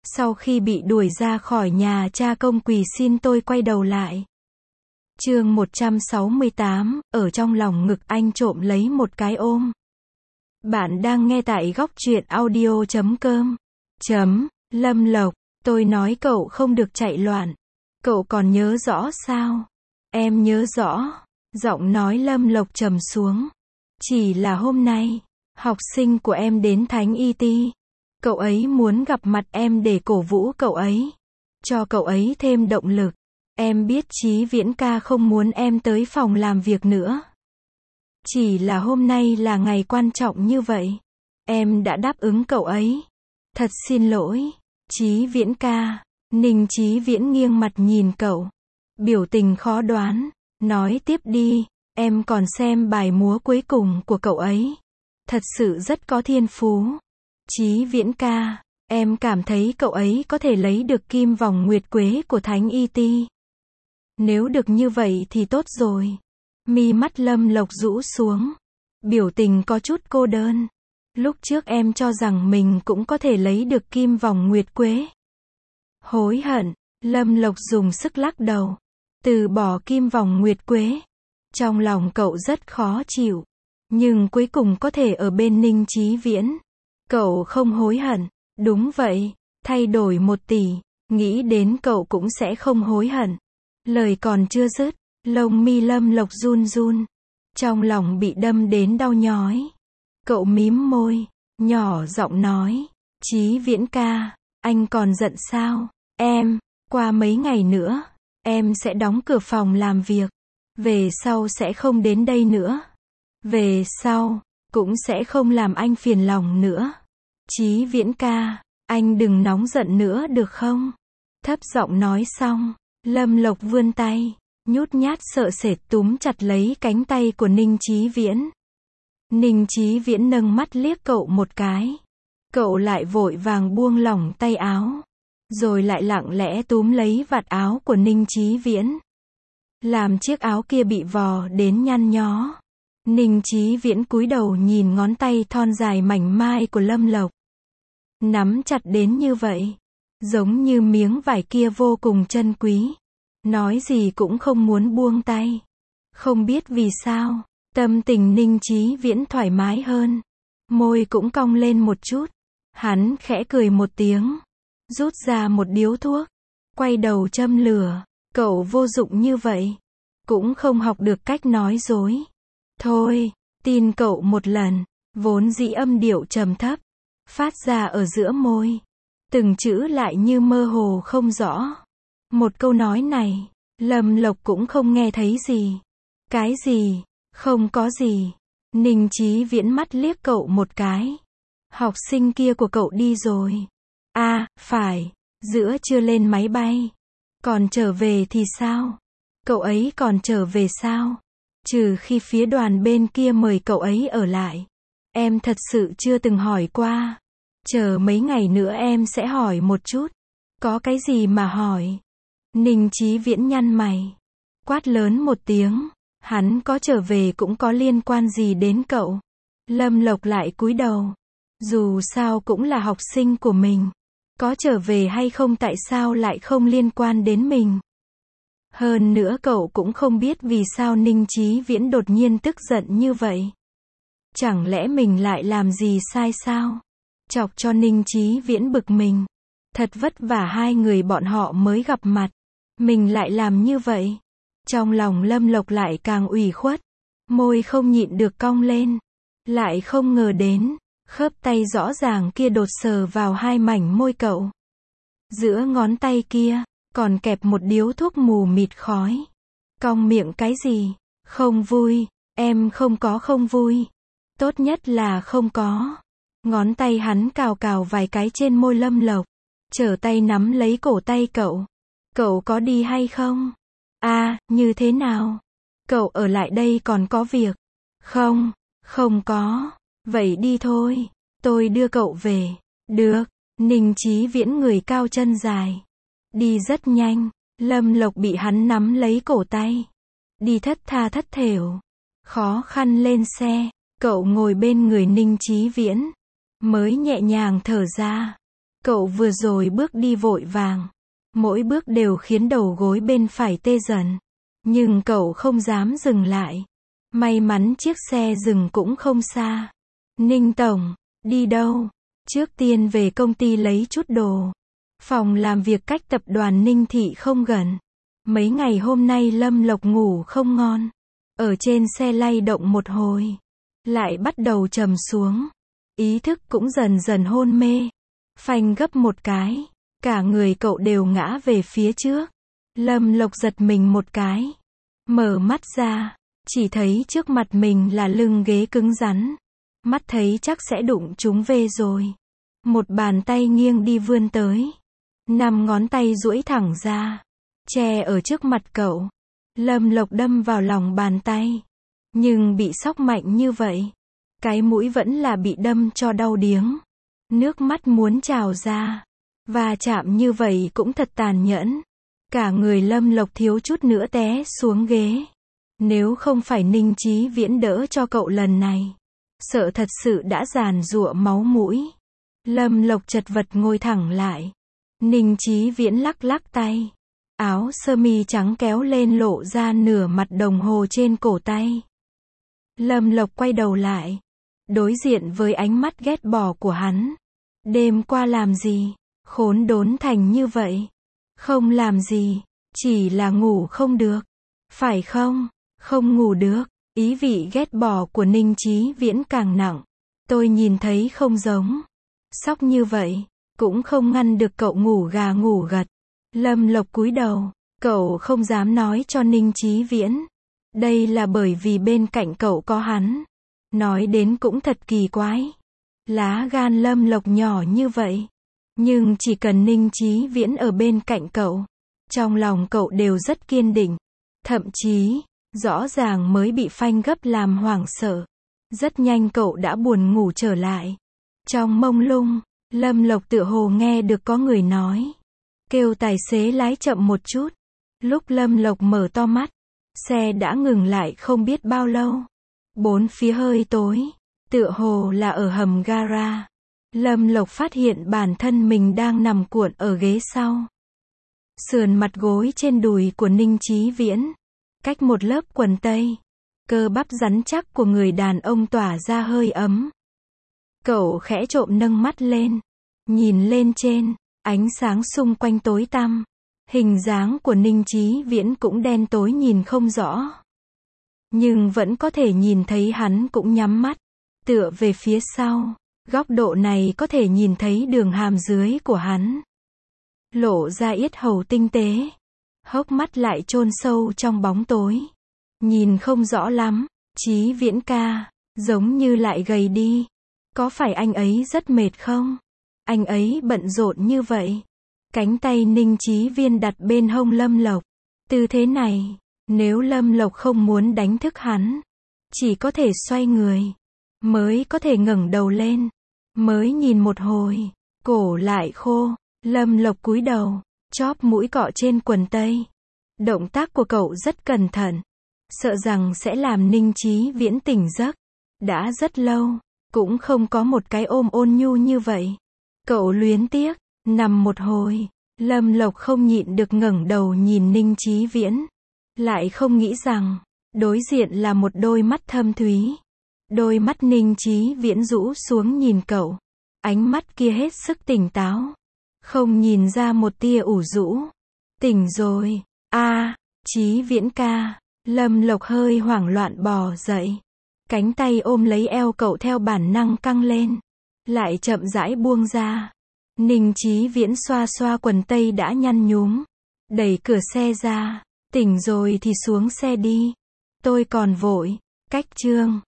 Sau khi bị đuổi ra khỏi nhà, cha công quỳ xin tôi quay đầu lại. Chương 168, ở trong lòng ngực anh trộm lấy một cái ôm. Bạn đang nghe tại góc truyện audio.com. Lâm Lộc, tôi nói cậu không được chạy loạn. Cậu còn nhớ rõ sao? Em nhớ rõ. Giọng nói Lâm Lộc trầm xuống. Chỉ là hôm nay, học sinh của em đến Thánh Y Ti. Cậu ấy muốn gặp mặt em để cổ vũ cậu ấy, cho cậu ấy thêm động lực. Em biết Chí Viễn ca không muốn em tới phòng làm việc nữa. Chỉ là hôm nay là ngày quan trọng như vậy. Em đã đáp ứng cậu ấy. Thật xin lỗi, Chí Viễn ca. Ninh Chí Viễn nghiêng mặt nhìn cậu. Biểu tình khó đoán. Nói tiếp đi, em còn xem bài múa cuối cùng của cậu ấy. Thật sự rất có thiên phú. Chí Viễn ca, em cảm thấy cậu ấy có thể lấy được kim vòng nguyệt quế của Thánh Y Ti. Nếu được như vậy thì tốt rồi. Mi mắt Lâm Lộc rũ xuống. Biểu tình có chút cô đơn. Lúc trước em cho rằng mình cũng có thể lấy được kim vòng nguyệt quế. Hối hận, Lâm Lộc dùng sức lắc đầu. Từ bỏ kim vòng nguyệt quế. Trong lòng cậu rất khó chịu. Nhưng cuối cùng có thể ở bên Ninh Chí Viễn. Cậu không hối hận. Đúng vậy, thay đổi 1 tỷ. Nghĩ đến cậu cũng sẽ không hối hận. Lời còn chưa dứt, lông mi Lâm Lộc run run. Trong lòng bị đâm đến đau nhói. Cậu mím môi, nhỏ giọng nói. Chí Viễn ca, anh còn giận sao? Qua mấy ngày nữa, em sẽ đóng cửa phòng làm việc. Về sau sẽ không đến đây nữa. Về sau, cũng sẽ không làm anh phiền lòng nữa. Chí Viễn ca, anh đừng nóng giận nữa được không? Thấp giọng nói xong, Lâm Lộc vươn tay, nhút nhát sợ sệt túm chặt lấy cánh tay của Ninh Chí Viễn. Ninh Chí Viễn nâng mắt liếc cậu một cái. Cậu lại vội vàng buông lỏng tay áo. Rồi lại lặng lẽ túm lấy vạt áo của Ninh Chí Viễn. Làm chiếc áo kia bị vò đến nhăn nhó. Ninh Chí Viễn cúi đầu nhìn ngón tay thon dài mảnh mai của Lâm Lộc. Nắm chặt đến như vậy. Giống như miếng vải kia vô cùng chân quý. Nói gì cũng không muốn buông tay. Không biết vì sao, tâm tình Ninh Chí Viễn thoải mái hơn. Môi cũng cong lên một chút. Hắn khẽ cười một tiếng. Rút ra một điếu thuốc. Quay đầu châm lửa. Cậu vô dụng như vậy. Cũng không học được cách nói dối. Thôi, tin cậu một lần. Vốn dĩ âm điệu trầm thấp. Phát ra ở giữa môi. Từng chữ lại như mơ hồ không rõ. Một câu nói này, Lâm Lộc cũng không nghe thấy gì. Cái gì? Không có gì. Ninh Chí Viễn mắt liếc cậu một cái. Học sinh kia của cậu đi rồi. À, phải. Giữa trưa lên máy bay. Còn trở về thì sao? Cậu ấy còn trở về sao? Trừ khi phía đoàn bên kia mời cậu ấy ở lại. Em thật sự chưa từng hỏi qua. Chờ mấy ngày nữa em sẽ hỏi một chút. Có cái gì mà hỏi? Ninh Chí Viễn nhăn mày. Quát lớn một tiếng. Hắn có trở về cũng có liên quan gì đến cậu? Lâm Lộc lại cúi đầu. Dù sao cũng là học sinh của mình. Có trở về hay không tại sao lại không liên quan đến mình? Hơn nữa cậu cũng không biết vì sao Ninh Chí Viễn đột nhiên tức giận như vậy. Chẳng lẽ mình lại làm gì sai sao? Chọc cho Ninh Chí Viễn bực mình. Thật vất vả hai người bọn họ mới gặp mặt. Mình lại làm như vậy. Trong lòng Lâm Lộc lại càng ủy khuất. Môi không nhịn được cong lên. Lại không ngờ đến. Khớp tay rõ ràng kia đột sờ vào hai mảnh môi cậu. Giữa ngón tay kia, còn kẹp một điếu thuốc mù mịt khói. Cong miệng cái gì? Không vui. Em không vui. Tốt nhất là không có. Ngón tay hắn cào cào vài cái trên môi Lâm Lộc. Trở tay nắm lấy cổ tay cậu. Cậu có đi hay không? À, như thế nào? Cậu ở lại đây còn có việc. Không có. Vậy đi thôi. Tôi đưa cậu về. Được. Ninh Chí Viễn người cao chân dài. Đi rất nhanh. Lâm Lộc bị hắn nắm lấy cổ tay. Đi thất tha thất thểu. Khó khăn lên xe. Cậu ngồi bên người Ninh Chí Viễn. Mới nhẹ nhàng thở ra. Cậu vừa rồi bước đi vội vàng. Mỗi bước đều khiến đầu gối bên phải tê dần. Nhưng cậu không dám dừng lại. May mắn chiếc xe dừng cũng không xa. Ninh tổng, đi đâu? Trước tiên về công ty lấy chút đồ. Phòng làm việc cách tập đoàn Ninh Thị không gần. Mấy ngày hôm nay Lâm Lộc ngủ không ngon. Ở trên xe lay động một hồi. Lại bắt đầu trầm xuống. Ý thức cũng dần dần hôn mê. Phanh gấp một cái. Cả người cậu đều ngã về phía trước. Lâm Lộc giật mình một cái. Mở mắt ra. Chỉ thấy trước mặt mình là lưng ghế cứng rắn. Mắt thấy chắc sẽ đụng trúng về rồi. Một bàn tay nghiêng đi vươn tới. 5 ngón tay duỗi thẳng ra. Che ở trước mặt cậu. Lâm Lộc đâm vào lòng bàn tay. Nhưng bị sóc mạnh như vậy. Cái mũi vẫn là bị đâm cho đau điếng. Nước mắt muốn trào ra. Và chạm như vậy cũng thật tàn nhẫn. Cả người Lâm Lộc thiếu chút nữa té xuống ghế. Nếu không phải Ninh Chí Viễn đỡ cho cậu lần này. Sợ thật sự đã giàn giụa máu mũi. Lâm Lộc chật vật ngồi thẳng lại. Ninh Chí Viễn lắc lắc tay. Áo sơ mi trắng kéo lên lộ ra nửa mặt đồng hồ trên cổ tay. Lâm Lộc quay đầu lại. Đối diện với ánh mắt ghét bỏ của hắn. Đêm qua làm gì? Khốn đốn thành như vậy. Không làm gì. Chỉ là ngủ không được. Phải không? Không ngủ được. Ý vị ghét bỏ của Ninh Chí Viễn càng nặng. Tôi nhìn thấy không giống. Sóc như vậy. Cũng không ngăn được cậu ngủ gà ngủ gật. Lâm Lộc cúi đầu. Cậu không dám nói cho Ninh Chí Viễn. Đây là bởi vì bên cạnh cậu có hắn. Nói đến cũng thật kỳ quái. Lá gan Lâm Lộc nhỏ như vậy. Nhưng chỉ cần Ninh Chí Viễn ở bên cạnh cậu. Trong lòng cậu đều rất kiên định. Thậm chí, rõ ràng mới bị phanh gấp làm hoảng sợ. Rất nhanh cậu đã buồn ngủ trở lại. Trong mông lung, Lâm Lộc tựa hồ nghe được có người nói. Kêu tài xế lái chậm một chút. Lúc Lâm Lộc mở to mắt, xe đã ngừng lại không biết bao lâu. Bốn phía hơi tối, tựa hồ là ở hầm gara. Lâm Lộc phát hiện bản thân mình đang nằm cuộn ở ghế sau. Sườn mặt gối trên đùi của Ninh Chí Viễn. Cách một lớp quần tây. Cơ bắp rắn chắc của người đàn ông tỏa ra hơi ấm. Cậu khẽ trộm nâng mắt lên. Nhìn lên trên, ánh sáng xung quanh tối tăm. Hình dáng của Ninh Chí Viễn cũng đen tối nhìn không rõ. Nhưng vẫn có thể nhìn thấy hắn cũng nhắm mắt. Tựa về phía sau. Góc độ này có thể nhìn thấy đường hàm dưới của hắn. Lộ ra yết hầu tinh tế. Hốc mắt lại chôn sâu trong bóng tối. Nhìn không rõ lắm. Chí Viễn ca, giống như lại gầy đi. Có phải anh ấy rất mệt không? Anh ấy bận rộn như vậy. Cánh tay Ninh Chí Viễn đặt bên hông Lâm Lộc. Tư thế này, nếu Lâm Lộc không muốn đánh thức hắn, chỉ có thể xoay người, mới có thể ngẩng đầu lên. Mới nhìn một hồi, cổ lại khô. Lâm Lộc cúi đầu, chóp mũi cọ trên quần tây. Động tác của cậu rất cẩn thận. Sợ rằng sẽ làm Ninh Chí Viễn tỉnh giấc. Đã rất lâu, cũng không có một cái ôm ôn nhu như vậy. Cậu luyến tiếc, nằm một hồi. Lâm Lộc không nhịn được ngẩng đầu nhìn Ninh Chí Viễn. Lại không nghĩ rằng, đối diện là một đôi mắt thâm thúy. Đôi mắt Ninh Chí Viễn rũ xuống nhìn cậu. Ánh mắt kia hết sức tỉnh táo. Không nhìn ra một tia ủ rũ. Tỉnh rồi. Chí Viễn ca. Lâm Lộc hơi hoảng loạn bò dậy. Cánh tay ôm lấy eo cậu theo bản năng căng lên. Lại chậm rãi buông ra. Ninh Chí Viễn xoa xoa quần tây đã nhăn nhúm. Đẩy cửa xe ra. Tỉnh rồi thì xuống xe đi. Tôi còn vội. Cách chương